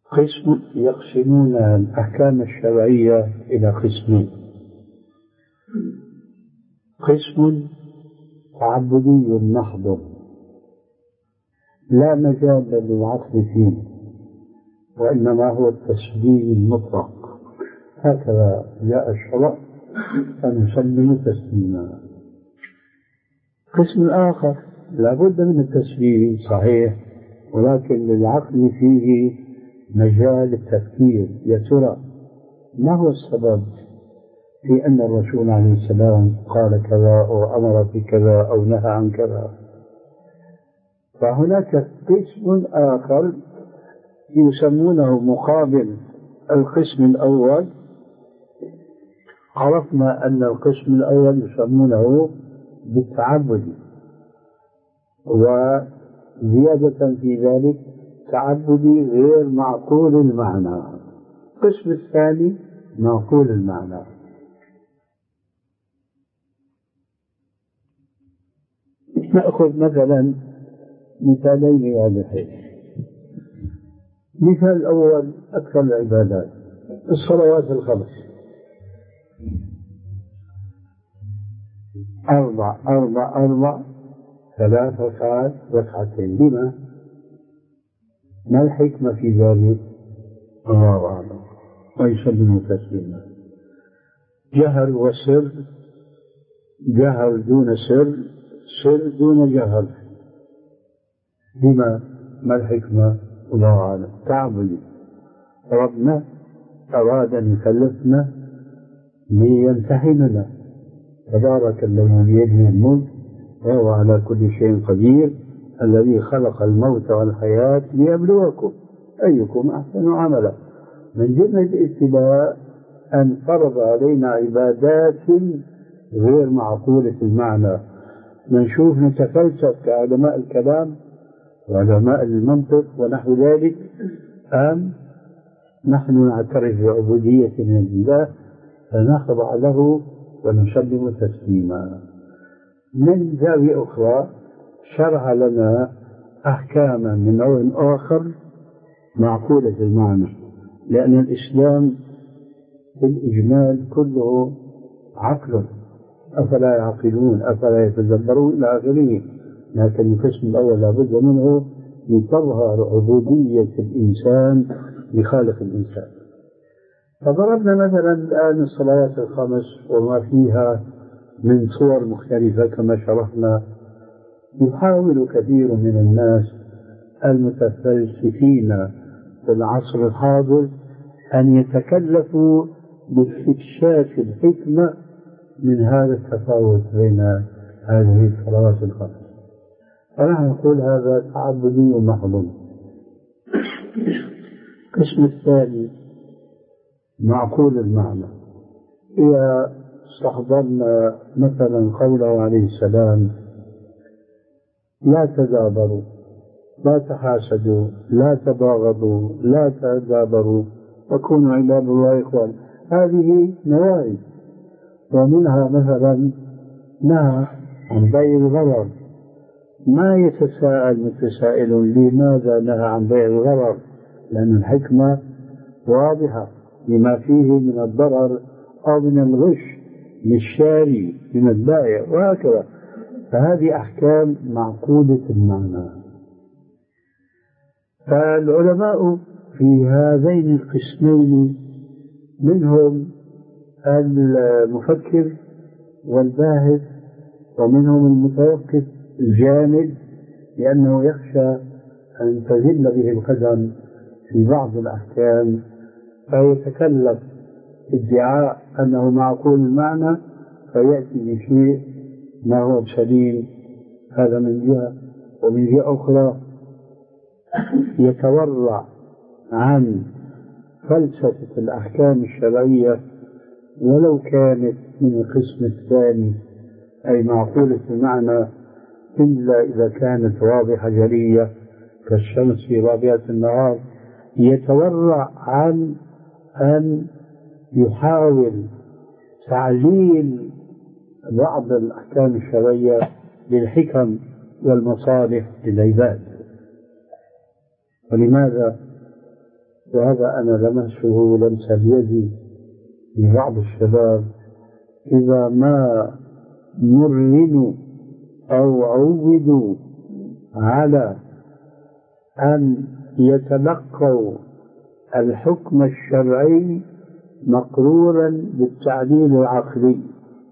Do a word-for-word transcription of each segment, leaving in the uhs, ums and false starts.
قسم يقسمون الأحكام الشرعية إلى قسمين: قسم تعبدي محض لا مجال للعقل فيه، وإنما هو التسليم المطلق، هكذا جاء الشرع فنسلم تسليما. قسم آخر لا بد من التسليم صحيح، ولكن للعقل فيه مجال التفكير، يا ترى ما هو السبب في أن الرسول عليه السلام قال كذا أو أمر بكذا أو نهى عن كذا. فهناك قسم آخر يسمونه مقابل القسم الأول. عرفنا أن القسم الأول يسمونه بالتعبد، وزيادة في ذلك تعبدي غير معقول المعنى. القسم الثاني معقول المعنى. نأخذ مثلا مثالين واضحين. مثال الأول أكثر العبادات، الصلوات الخمس، أربع أربع أربع ثلاث ركعات ركعتين. لما؟ ما الحكمة في ذلك؟ الله أعلم. ويسلم تسليما. جهر وسر، جهر دون سر، سر دون جهر. لما؟ ما الحكمة؟ الله أعلم. تعبدي. ربنا أراد أن يكلفنا ليمتحننا. تبارك الذي بيده الملك وهو على كل شيء قدير، الذي خلق الموت والحياة ليبلوكم أيكم أحسن عملا. من جملة الابتلاء أن فرض علينا عبادات غير معقولة المعنى. نشوف نتفلسف كعلماء الكلام وعلماء المنطق ونحو ذلك، أم نحن نعترف بعبودية لله فنخضع له ونسلم تسليما. من زاوية أخرى شرع لنا أحكاما من نوع آخر معقولة المعنى، لأن الإسلام في الإجمال كله عقل. أفلا يعقلون أفلا يتدبرون إلى آخره. لكن القسم الأول لابد منه لتظهر عبودية الإنسان لخالق الإنسان. فضربنا مثلا الآن الصلوات الخمس وما فيها من صور مختلفة كما شرحنا. يحاول كثير من الناس المتفلسفين في العصر الحاضر أن يتكلفوا باستكشاف الحكمة من هذا التفاوت بين هذه الصلوات الخمس. فنحن نقول هذا تعبدي محض. القسم الثاني معقول المعنى. إذا استحضرنا مثلا قوله عليه السلام: لا تدابروا، لا تحاسدوا، لا تباغضوا، لا تدابروا، وكونوا عباد الله إخوان. هذه نواهي، ومنها مثلا نهى عن بيع الغرر. ما يتساءل متسائل لماذا نهى عن بيع الغرر؟ لأن الحكمة واضحة لما فيه من الضرر أو من الغش للشاري من البائع وهكذا. فهذه أحكام معقولة المعنى. فالعلماء في هذين القسمين منهم المفكر والباحث، ومنهم المتوقف الجامد لأنه يخشى أن تزل به القدم في بعض الأحكام فيتكلف ادعاء أنه معقول المعنى فيأتي بشيء ما هو سليم. هذا من جهة. ومن جهة أخرى يتورع عن فلسفة الأحكام الشرعية ولو كانت من القسم الثاني أي معقولة المعنى، إلا إذا كانت واضحة جلية كالشمس في رابعة النهار. يتورع عن أن يحاول تعليل بعض الأحكام الشرعية للحكم والمصالح للعباد. ولماذا؟ وهذا أنا لمسه لمسا بيدي لبعض الشباب إذا ما مرنوا أو عودوا على أن يتلقوا الحكم الشرعي مقرورا بالتعليل العقلي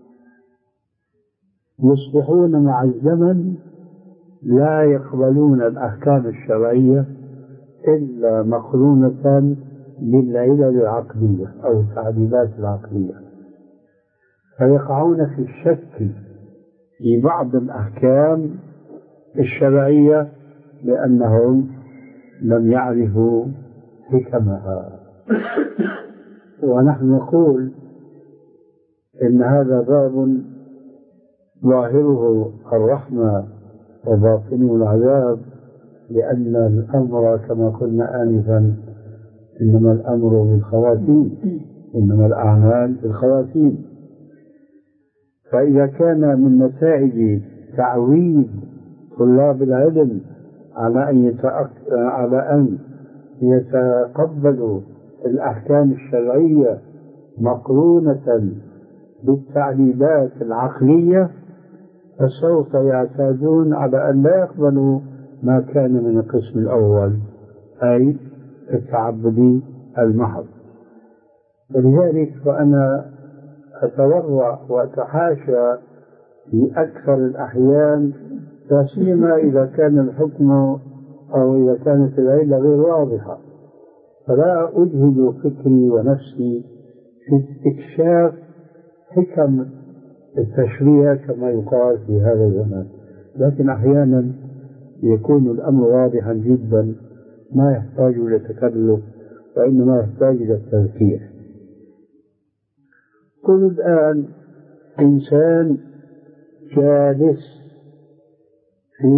يصبحون مع الزمن لا يقبلون الأحكام الشرعية إلا مقرونة بالعلل العقلية أو التعليلات العقلية، فيقعون في الشك في بعض الأحكام الشرعية لأنهم لم يعرفوا حكمها. ونحن نقول إن هذا باب ظاهره الرحمة وباطنه العذاب، لأن الأمر كما قلنا آنفا إنما الأمر بالخواتيم، إنما الأعمال بالخواتيم. فإذا كان من نتائج تعويد طلاب العلم على أن يتأك... على أن يتقبلوا الأحكام الشرعية مقرونة بالتعليلات العقلية، فسوف يعتادون على أن لا يقبلوا ما كان من القسم الأول أي التعبدي المحض. ولذلك فأنا أتورع وأتحاشى في أكثر الأحيان، لا سيما إذا كان الحكم أو إذا كانت العلة غير واضحة، فلا أجهد فكري ونفسي في استكشاف حكم التشريع كما يقال في هذا الزمان. لكن أحيانا يكون الأمر واضحا جدا ما يحتاج إلى تكلف وإنما يحتاج إلى التذكير. كل الآن إنسان جالس في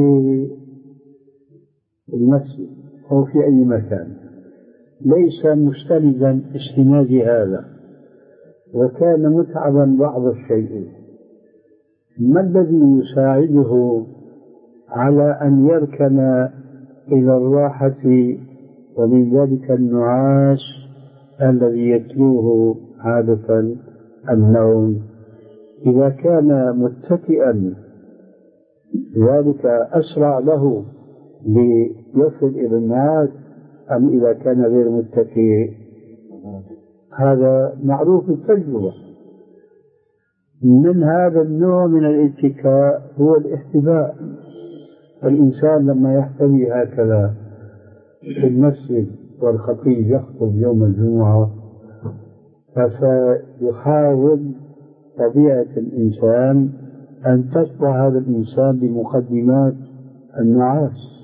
المسجد أو في أي مكان ليس مستندا استناد هذا وكان متعبا بعض الشيء، ما الذي يساعده على أن يركن إلى الراحة ومن ذلك النعاس الذي يتلوه عادة النوم؟ إذا كان متكئا ذلك أسرع له ليصل إلى النعاس أم إذا كان غير متكئ؟ هذا معروف التجربة. من هذا النوع من الاتكاء هو الاحتباء. الإنسان لما يحتوي هكذا في المسجد والخطيب يخطب يوم الجمعة فسيحاول طبيعة الإنسان أن تتبع هذا الإنسان بمقدمات النعاس،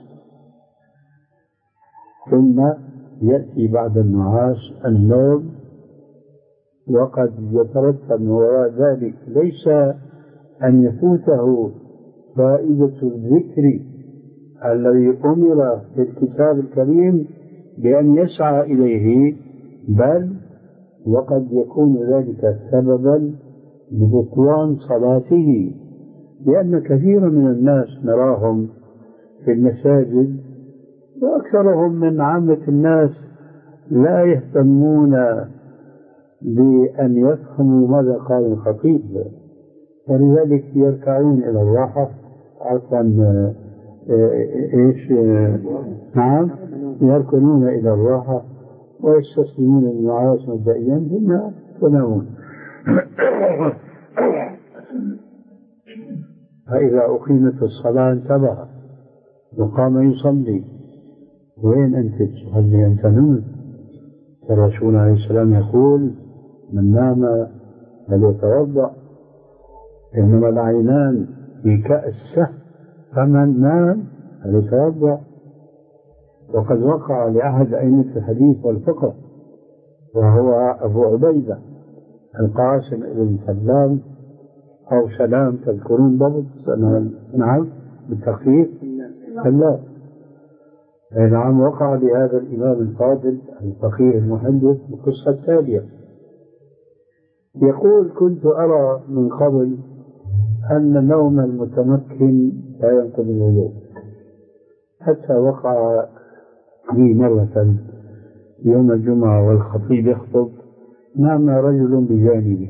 ثم يأتي بعد النعاس النوم، وقد يترتب من وراء ذلك ليس أن يفوته فائدة الذكر الذي أمر في الكتاب الكريم بأن يسعى إليه، بل وقد يكون ذلك سببا لبطلان صلاته، لأن كثيرا من الناس نراهم في المساجد وأكثرهم من عامة الناس لا يهتمون بأن يفهموا ماذا قال الخطيب، ولذلك يركعون إلى الراحة عفوا إيش نعم يركنون إلى الراحة ويستسلمون للنعاس مبدئيا ثم ينامون. فإذا أقيمت الصلاة انتبه وقام يصلي، وين أنت تصلي أنت نمت؟ الرسول عليه السلام يقول من نام فليتوضأ، إنما العينان في كأس فمن نام فليتوضأ. وقد وقع لأحد أئمة الحديث والفقه وهو أبو عبيدة القاسم بن سلام أو سلام، تذكرون ضبط؟ نعم بالتخفيف سلام. نعم وقع لهذا الإمام الفاضل الفقيه المحدث القصة التالية. يقول كنت أرى من قبل أن نوم المتمكن لا ينقض الوضوء، حتى وقع لي مرة يوم الجمعة والخطيب يخطب نام رجل بجانبه،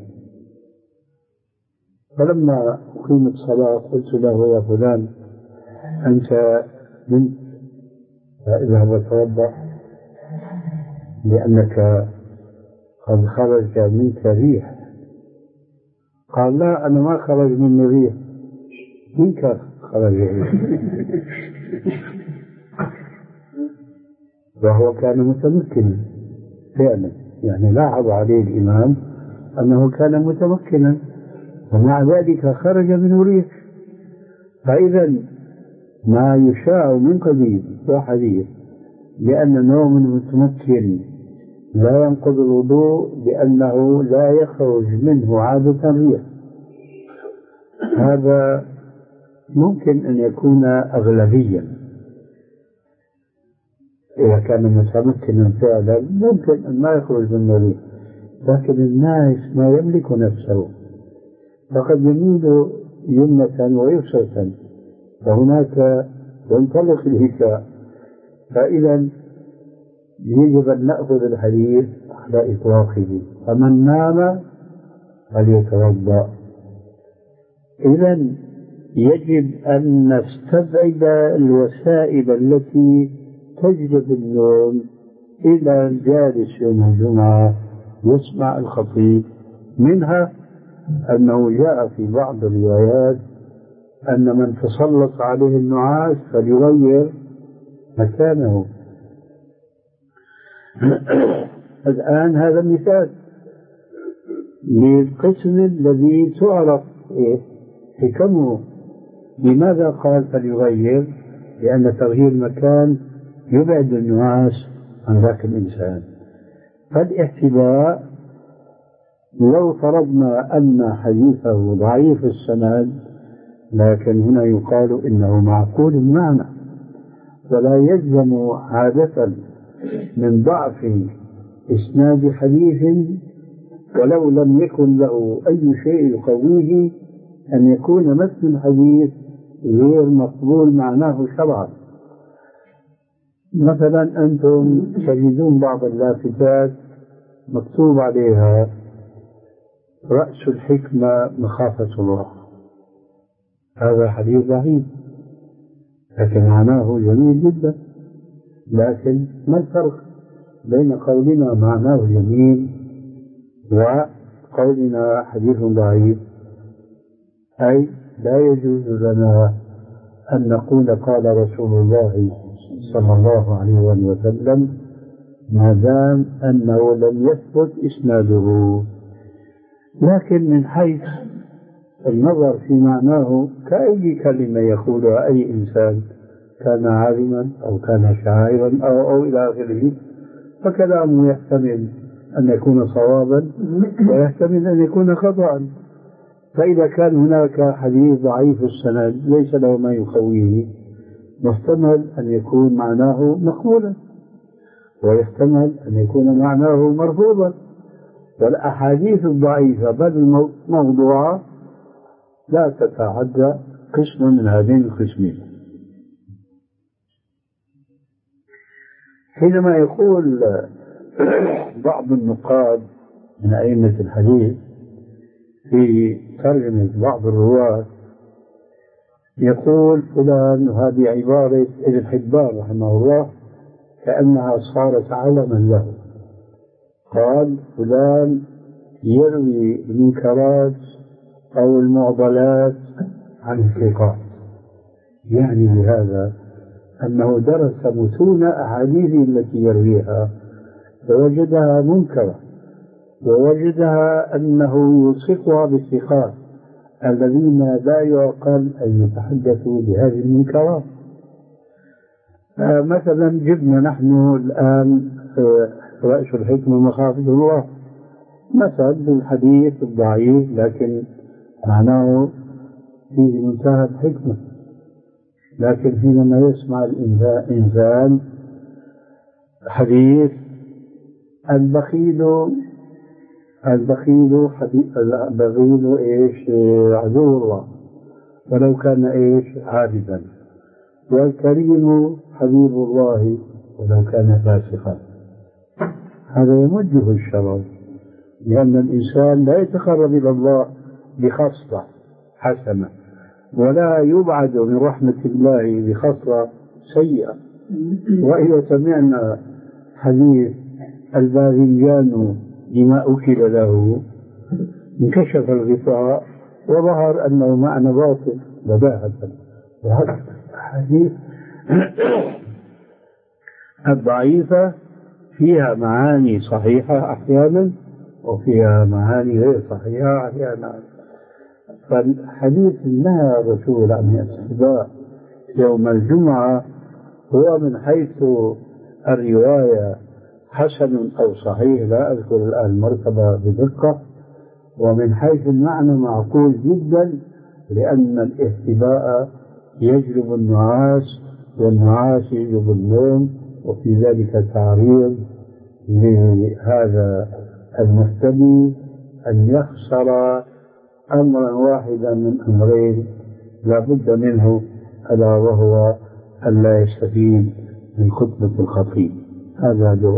فلما أقيمت الصلاة قلت له يا فلان أنت نمت، اذهب وتوضأ لأنك قد خرج منك ريح. قال لا أنا ما خرج مني ريح، منك خرج ريح. وهو كان متمكنا فعلا، يعني لاحظ عليه الإمام أنه كان متمكنا ومع ذلك خرج منه ريح. فإذا ما يشاع من قديم وحديث لأن نوم المتمكن لا ينقض الوضوء لأنه لا يخرج منه عادة ريح، هذا ممكن أن يكون أغلبيا. إذا كان متمكنا فعلا ممكن أن ما يخرج منه ريح، لكن الناس ما يملك نفسه فقد يميل يمنة ويسرة وهناك ينطلق الهكاء. فإذا يجب أن نأخذ الحديث على إطلاقه، فمن نام فليتوضأ. إذا يجب أن نستبعد الوسائل التي تجلب النوم إلى الجالس يوم الجمعة يسمع الخطيب. منها أنه جاء في بعض الروايات أن من تسلط عليه النعاس فليغير مكانه. الآن هذا مثال للقسم الذي تعرف حكمه. لماذا قال فليغير؟ لأن تغيير المكان يبعد النعاس عن ذاك الإنسان. فالاحتباء لو فرضنا أن حديثه ضعيف السند، لكن هنا يقال إنه معقول المعنى، ولا يلزم عادة من ضعف إسناد حديث ولو لم يكن له أي شيء يقويه أن يكون مثل الحديث غير مقبول معناه شرعا. مثلا أنتم تجدون بعض اللافتات مكتوب عليها رأس الحكمة مخافة الله، هذا حديث ضعيف لكن معناه جميل جدا. لكن ما الفرق بين قولنا معناه جميل وقولنا حديث ضعيف؟ أي لا يجوز لنا أن نقول قال رسول الله صلى الله عليه وسلم ما دام أنه لم يثبت إسناده. لكن من حيث النظر في معناه كأي كلمة يقولها أي إنسان كان عالما أو كان شاعرا أو, أو إلى آخره، فكلامه يحتمل أن يكون صوابا ويحتمل أن يكون خطأ. فإذا كان هناك حديث ضعيف السند ليس له ما يقويه، يحتمل أن يكون معناه مقبولا ويحتمل أن يكون معناه مرفوضا. والأحاديث الضعيفة بل الموضوعة لا تتعدى قسم من هذين القسمين. حينما يقول بعض النقاد من أئمة الحديث في ترجمة بعض الرواة يقول فلان، وهذه عبارة ابن حبان رحمه الله كأنها صارت علما له، قال فلان يروي المنكرات أو المعضلات عن الثقات، يعني بهذا أنه درس متون أحاديثه التي يرويها فوجدها منكرة ووجدها أنه يلصقها بالثقات الذين لا يعقل أن يتحدثوا بهذه المنكرات. مثلا جبنا نحن الآن رأس الحكمة مخافة الله مثلا بالحديث الضعيف لكن معناه فيه منتهى الحكمة، لكن حينما يسمع الإنسان حديث البخيل البخيل البخيل إيش عدو الله ولو كان إيش عابدا، والكريم حبيب الله ولو كان فاسقا. هذا يمده الشرر، لأن الإنسان لا يتقرب إلى الله بخصلة حسنة، ولا يبعد من رحمة الله بخصلة سيئة. وإذا سمعنا حديث الباذنجان لما أكل له انكشف الغطاء وظهر أنه معنى باطل بداهة. وهذا الحديث الضعيفة فيها معاني صحيحة أحيانا وفيها معاني غير صحيحة أحيانا. فالحديث نهى الرسول عن الاستحباء يوم الجمعة هو من حيث الرواية حسن أو صحيح، لا أذكر الآن المرتبة بدقة، ومن حيث المعنى معقول جدا، لأن الاهتباء يجلب النعاس والنعاس يجلب النوم، وفي ذلك تعريض لهذا المهتدي أن يخسر أمرا واحدا من أمرين لا بد منه، ألا وهو أن لا يستفيد من خطبة الخطيب. هذا